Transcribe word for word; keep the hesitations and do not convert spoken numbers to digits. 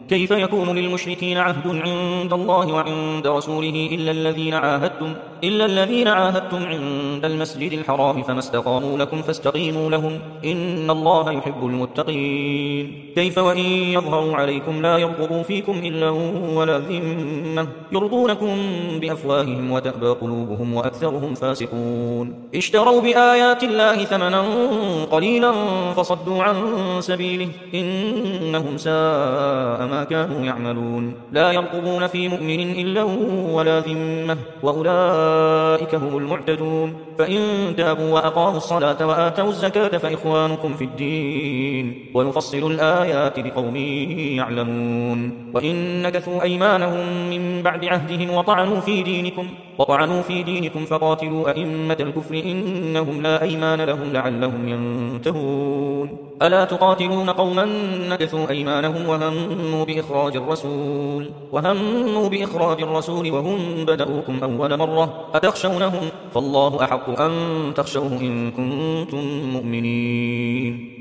كيف يكون للمشركين عهد عند الله وعند رسوله إلا الذين عاهدتم إلا الذين عاهدتم عند المسجد الحرام فما استقاموا لكم فاستقيموا لهم إن الله يحب المتقين كيف وإن يظهروا عليكم لا يرقبوا فيكم إلا ولا ذمة يرضونكم بأفواههم وتأبى قلوبهم وأكثرهم فاسقون اشتروا بآيات الله ثمنا قليلا فصدوا عن سبيله إنهم ساء ما كانوا يعملون لا يرقبون في مؤمن إلا ولا ذمة وأولئك هم المعتدون فإن تابوا وأقاموا الصلاة وآتوا الزكاة فإخوانكم في الدين ونفصل الآيات لقوم يعلمون وإن نكثوا أيمانهم من بعد عهدهم وطعنوا في دينكم وطعنوا في دينكم فقاتلوا أئمة الكفر إنهم لا أيمان لهم لعلهم ينتهون ألا تقاتلون قوما نكثوا أيمانهم وهموا بإخراج الرسول وهموا بإخراج الرسول وهم بدأوكم أول مرة أتخشونهم فالله أحق أن تخشوه إن كنتم مؤمنين